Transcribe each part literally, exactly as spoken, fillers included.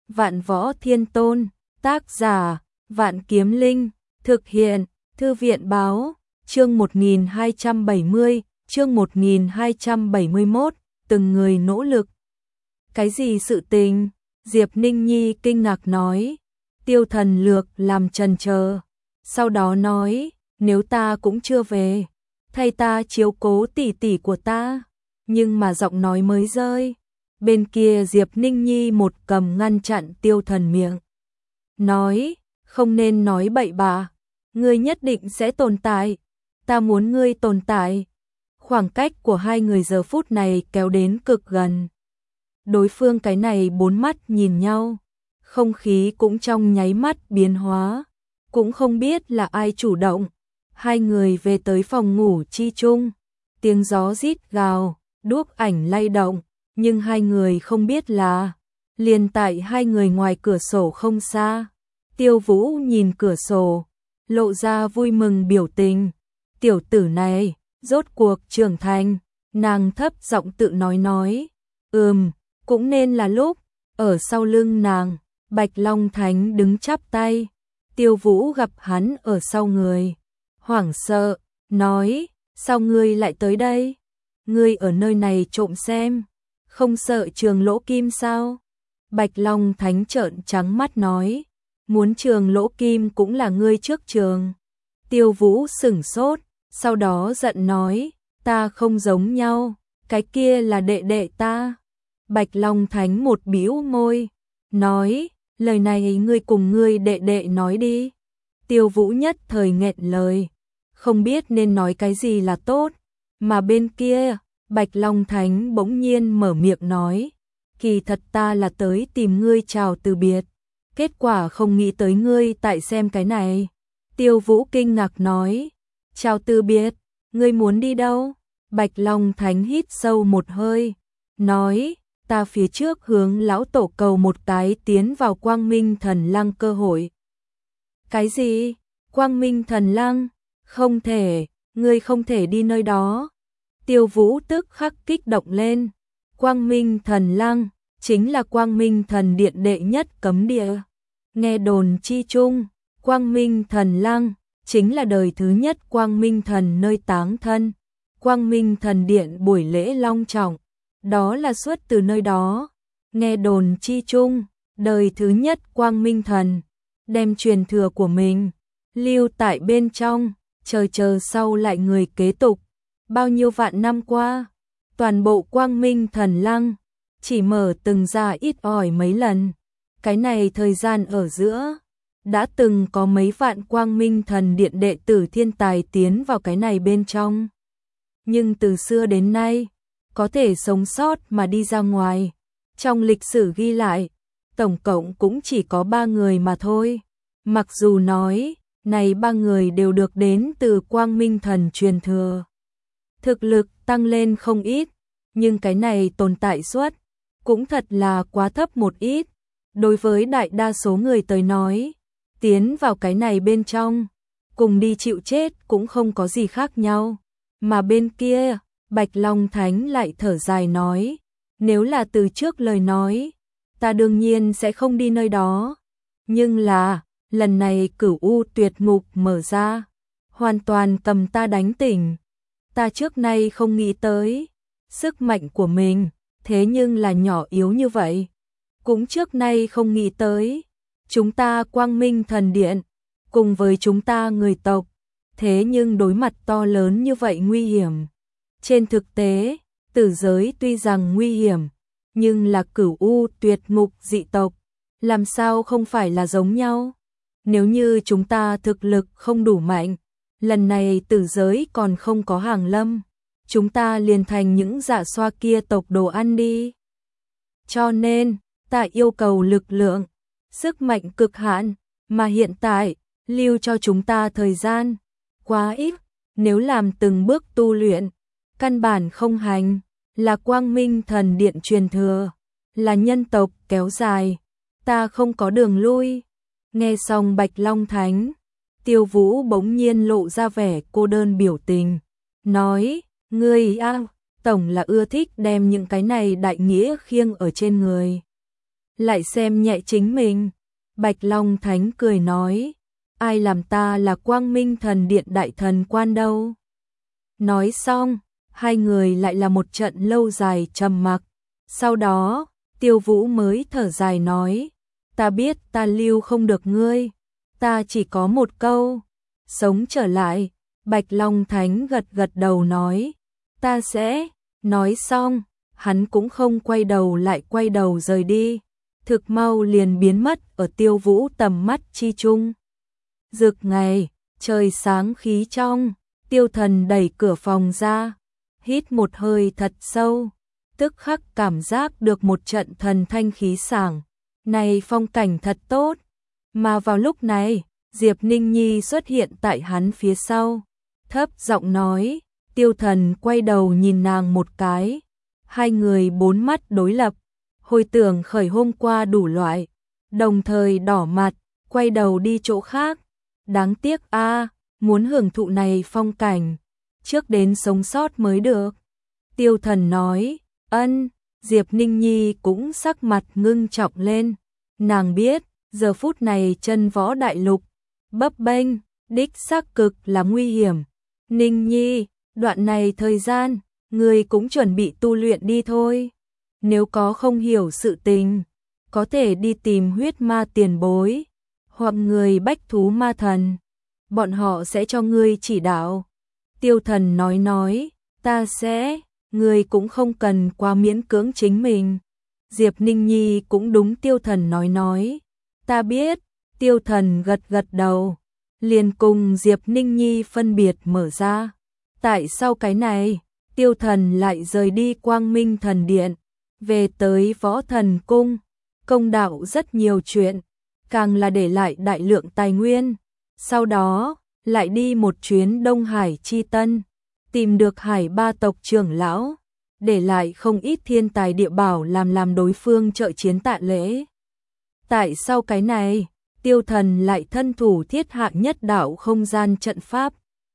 Vạn Võ Thiên Tôn, tác giả, Vạn Kiếm Linh, thực hiện, Thư viện báo, chương một nghìn hai trăm bảy mươi, chương một nghìn hai trăm bảy mươi mốt, từng người nỗ lực. Cái gì sự tình? Diệp Ninh Nhi kinh ngạc nói. Tiêu Thần Lược làm chần chờ, sau đó nói, nếu ta cũng chưa về, thay ta chiếu cố tỷ tỷ của ta. Nhưng mà giọng nói mới rơi, bên kia Diệp Ninh Nhi một cầm ngăn chặn Tiêu Thần miệng. Nói, không nên nói bậy bạ, ngươi nhất định sẽ tồn tại, ta muốn ngươi tồn tại. Khoảng cách của hai người giờ phút này kéo đến cực gần. Đối phương cái này bốn mắt nhìn nhau, không khí cũng trong nháy mắt biến hóa, cũng không biết là ai chủ động. Hai người về tới phòng ngủ chi chung, tiếng gió rít gào, đuốc ảnh lay động, nhưng hai người không biết là, liền tại hai người ngoài cửa sổ không xa. Tiêu Vũ nhìn cửa sổ, lộ ra vui mừng biểu tình. Tiểu tử này, rốt cuộc trưởng thành, nàng thấp giọng tự nói nói. Ừm, cũng nên là lúc. Ở sau lưng nàng, Bạch Long Thánh đứng chắp tay. Tiêu Vũ gặp hắn ở sau người, hoảng sợ, nói, sao ngươi lại tới đây? Ngươi ở nơi này trộm xem, không sợ Trường Lỗ Kim sao? Bạch Long Thánh trợn trắng mắt nói, muốn Trường Lỗ Kim cũng là ngươi trước trường. Tiêu Vũ sửng sốt, sau đó giận nói, ta không giống nhau, cái kia là đệ đệ ta. Bạch Long Thánh một bĩu môi, nói, lời này ngươi cùng ngươi đệ đệ nói đi. Tiêu Vũ nhất thời nghẹn lời, không biết nên nói cái gì là tốt. Mà bên kia, Bạch Long Thánh bỗng nhiên mở miệng nói, kỳ thật ta là tới tìm ngươi chào từ biệt, kết quả không nghĩ tới ngươi tại xem cái này. Tiêu Vũ kinh ngạc nói, chào từ biệt, ngươi muốn đi đâu? Bạch Long Thánh hít sâu một hơi, nói, ta phía trước hướng lão tổ cầu một cái tiến vào Quang Minh Thần Lăng cơ hội. Cái gì? Quang Minh Thần Lăng? Không thể, ngươi không thể đi nơi đó. Tiêu Vũ tức khắc kích động lên. Quang Minh Thần Lăng chính là Quang Minh Thần Điện đệ nhất cấm địa. Nghe đồn chi chung, Quang Minh Thần Lăng chính là đời thứ nhất Quang Minh Thần nơi táng thân. Quang Minh Thần Điện buổi lễ long trọng, đó là xuất từ nơi đó. Nghe đồn chi chung, đời thứ nhất Quang Minh Thần đem truyền thừa của mình lưu tại bên trong, chờ chờ sau lại người kế tục. Bao nhiêu vạn năm qua, toàn bộ Quang Minh Thần Lăng chỉ mở từng ra ít ỏi mấy lần. Cái này thời gian ở giữa, đã từng có mấy vạn Quang Minh Thần Điện đệ tử thiên tài tiến vào cái này bên trong. Nhưng từ xưa đến nay, có thể sống sót mà đi ra ngoài, trong lịch sử ghi lại, tổng cộng cũng chỉ có ba người mà thôi. Mặc dù nói, này ba người đều được đến từ Quang Minh Thần truyền thừa, thực lực tăng lên không ít, nhưng cái này tồn tại suất cũng thật là quá thấp một ít. Đối với đại đa số người tới nói, tiến vào cái này bên trong, cùng đi chịu chết cũng không có gì khác nhau. Mà bên kia, Bạch Long Thánh lại thở dài nói, nếu là từ trước lời nói, ta đương nhiên sẽ không đi nơi đó. Nhưng là, lần này Cửu U Tuyệt Ngục mở ra, hoàn toàn cầm ta đánh tỉnh. Ta trước nay không nghĩ tới, sức mạnh của mình, thế nhưng là nhỏ yếu như vậy. Cũng trước nay không nghĩ tới, chúng ta Quang Minh Thần Điện, cùng với chúng ta người tộc, thế nhưng đối mặt to lớn như vậy nguy hiểm. Trên thực tế, tử giới tuy rằng nguy hiểm, nhưng là Cửu U Tuyệt Ngục dị tộc, làm sao không phải là giống nhau. Nếu như chúng ta thực lực không đủ mạnh, lần này tử giới còn không có hàng lâm, chúng ta liền thành những dạ xoa kia tộc đồ ăn đi. Cho nên, ta yêu cầu lực lượng, sức mạnh cực hạn, mà hiện tại, lưu cho chúng ta thời gian quá ít, nếu làm từng bước tu luyện, căn bản không hành, là Quang Minh Thần Điện truyền thừa, là nhân tộc kéo dài, ta không có đường lui. Nghe xong Bạch Long Thánh, Tiêu Vũ bỗng nhiên lộ ra vẻ cô đơn biểu tình, nói, ngươi a, tổng là ưa thích đem những cái này đại nghĩa khiêng ở trên người. lại xem nhẹ chính mình. Bạch Long Thánh cười nói, ai làm ta là Quang Minh Thần Điện đại thần quan đâu. Nói xong, hai người lại là một trận lâu dài trầm mặc. Sau đó, Tiêu Vũ mới thở dài nói, ta biết ta lưu không được ngươi, ta chỉ có một câu, sống trở lại. Bạch Long Thánh gật gật đầu nói, ta sẽ. Nói xong, hắn cũng không quay đầu lại quay đầu rời đi, thực mau liền biến mất ở Tiêu Vũ tầm mắt chi chung. Rực ngày, trời sáng khí trong, Tiêu Thần đẩy cửa phòng ra, hít một hơi thật sâu, tức khắc cảm giác được một trận thần thanh khí sảng. Này phong cảnh thật tốt. Mà vào lúc này, Diệp Ninh Nhi xuất hiện tại hắn phía sau, thấp giọng nói. Tiêu Thần quay đầu nhìn nàng một cái, hai người bốn mắt đối lập, hồi tưởng khởi hôm qua đủ loại, đồng thời đỏ mặt, quay đầu đi chỗ khác. Đáng tiếc a, muốn hưởng thụ này phong cảnh, trước đến sống sót mới được. Tiêu Thần nói, ân. Diệp Ninh Nhi cũng sắc mặt ngưng trọng lên, nàng biết, giờ phút này chân võ đại lục, bấp bênh, đích xác cực là nguy hiểm. Ninh Nhi, đoạn này thời gian, người cũng chuẩn bị tu luyện đi thôi. Nếu có không hiểu sự tình, có thể đi tìm huyết ma tiền bối, hoặc người bách thú ma thần, bọn họ sẽ cho ngươi chỉ đạo. Tiêu Thần nói nói, ta sẽ, ngươi cũng không cần quá miễn cưỡng chính mình. Diệp Ninh Nhi cũng đúng Tiêu Thần nói nói, ta biết. Tiêu Thần gật gật đầu, liền cùng Diệp Ninh Nhi phân biệt mở ra. Tại sao cái này, Tiêu Thần lại rời đi Quang Minh Thần Điện, về tới Võ Thần Cung, công đạo rất nhiều chuyện, càng là để lại đại lượng tài nguyên. Sau đó, lại đi một chuyến Đông Hải Chi Tân, tìm được Hải Ba tộc trưởng lão, để lại không ít thiên tài địa bảo làm làm đối phương trợ chiến tạ lễ. Tại sao cái này, Tiêu Thần lại thân thủ thiết hạ nhất đạo không gian trận pháp,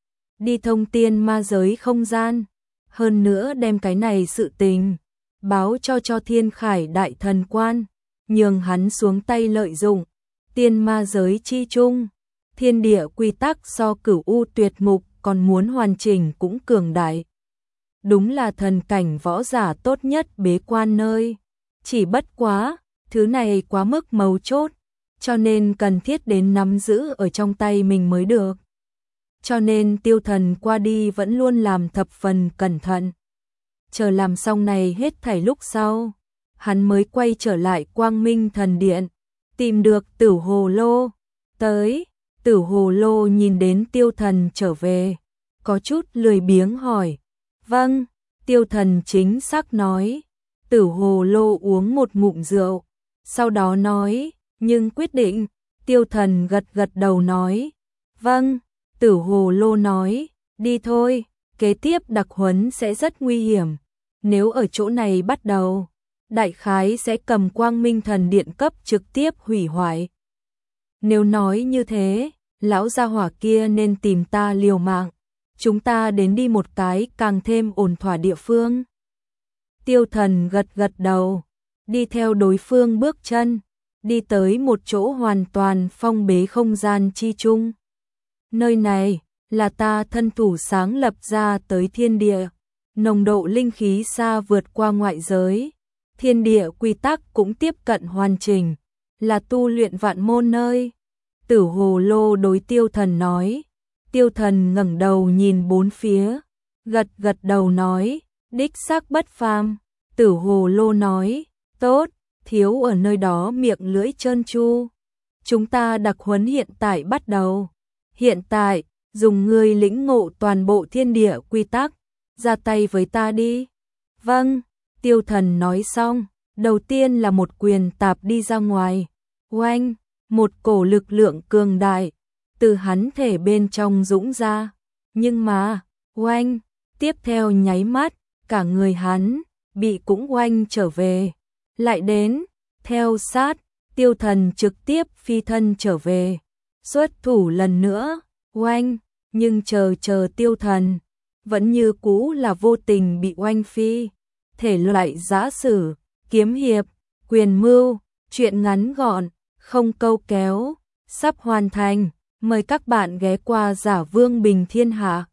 đi thông tiên ma giới không gian, hơn nữa đem cái này sự tình báo cho cho Thiên Khải đại thần quan, nhường hắn xuống tay lợi dụng. Tiên ma giới chi chung, thiên địa quy tắc so Cửu U tuyệt ngục còn muốn hoàn chỉnh cũng cường đại. Đúng là thần cảnh võ giả tốt nhất bế quan nơi. Chỉ bất quá, thứ này quá mức mấu chốt, cho nên cần thiết đến nắm giữ ở trong tay mình mới được. Cho nên Tiêu Thần qua đi vẫn luôn làm thập phần cẩn thận. Chờ làm xong này hết thảy lúc sau, hắn mới quay trở lại Quang Minh Thần Điện, tìm được Tử Hồ Lô. Tới, Tử Hồ Lô nhìn đến Tiêu Thần trở về, có chút lười biếng hỏi. Vâng, Tiêu Thần chính xác nói. Tử Hồ Lô uống một ngụm rượu, sau đó nói, nhưng quyết định. Tiêu Thần gật gật đầu nói, vâng. Tử Hồ Lô nói, đi thôi, kế tiếp đặc huấn sẽ rất nguy hiểm. Nếu ở chỗ này bắt đầu, đại khái sẽ cầm Quang Minh Thần Điện cấp trực tiếp hủy hoại. Nếu nói như thế, lão gia hỏa kia nên tìm ta liều mạng. Chúng ta đến đi một cái càng thêm ổn thỏa địa phương. Tiêu Thần gật gật đầu, đi theo đối phương bước chân, đi tới một chỗ hoàn toàn phong bế không gian chi chung. Nơi này là ta thân thủ sáng lập ra tới thiên địa, nồng độ linh khí xa vượt qua ngoại giới, thiên địa quy tắc cũng tiếp cận hoàn chỉnh, là tu luyện vạn môn nơi. Tử Hồ Lô đối Tiêu Thần nói. Tiêu Thần ngẩng đầu nhìn bốn phía, gật gật đầu nói, đích xác bất phàm. Tử Hồ Lô nói, tốt, thiếu ở nơi đó miệng lưỡi trơn tru. Chúng ta đặc huấn hiện tại bắt đầu. Hiện tại, dùng ngươi lĩnh ngộ toàn bộ thiên địa quy tắc, ra tay với ta đi. Vâng, Tiêu Thần nói xong, đầu tiên là một quyền tạp đi ra ngoài. Oanh, một cổ lực lượng cường đại từ hắn thể bên trong dũng ra. Nhưng mà, oanh, tiếp theo nháy mắt, cả người hắn bị cũng oanh trở về. Lại đến, theo sát, Tiêu Thần trực tiếp phi thân trở về. Xuất thủ lần nữa, oanh, nhưng chờ chờ Tiêu Thần, vẫn như cũ là vô tình bị oanh phi. Thể loại giã sử, kiếm hiệp, quyền mưu, Chuyện ngắn gọn, không câu kéo, sắp hoàn thành. Mời các bạn ghé qua Giả Vương Bình Thiên Hạ.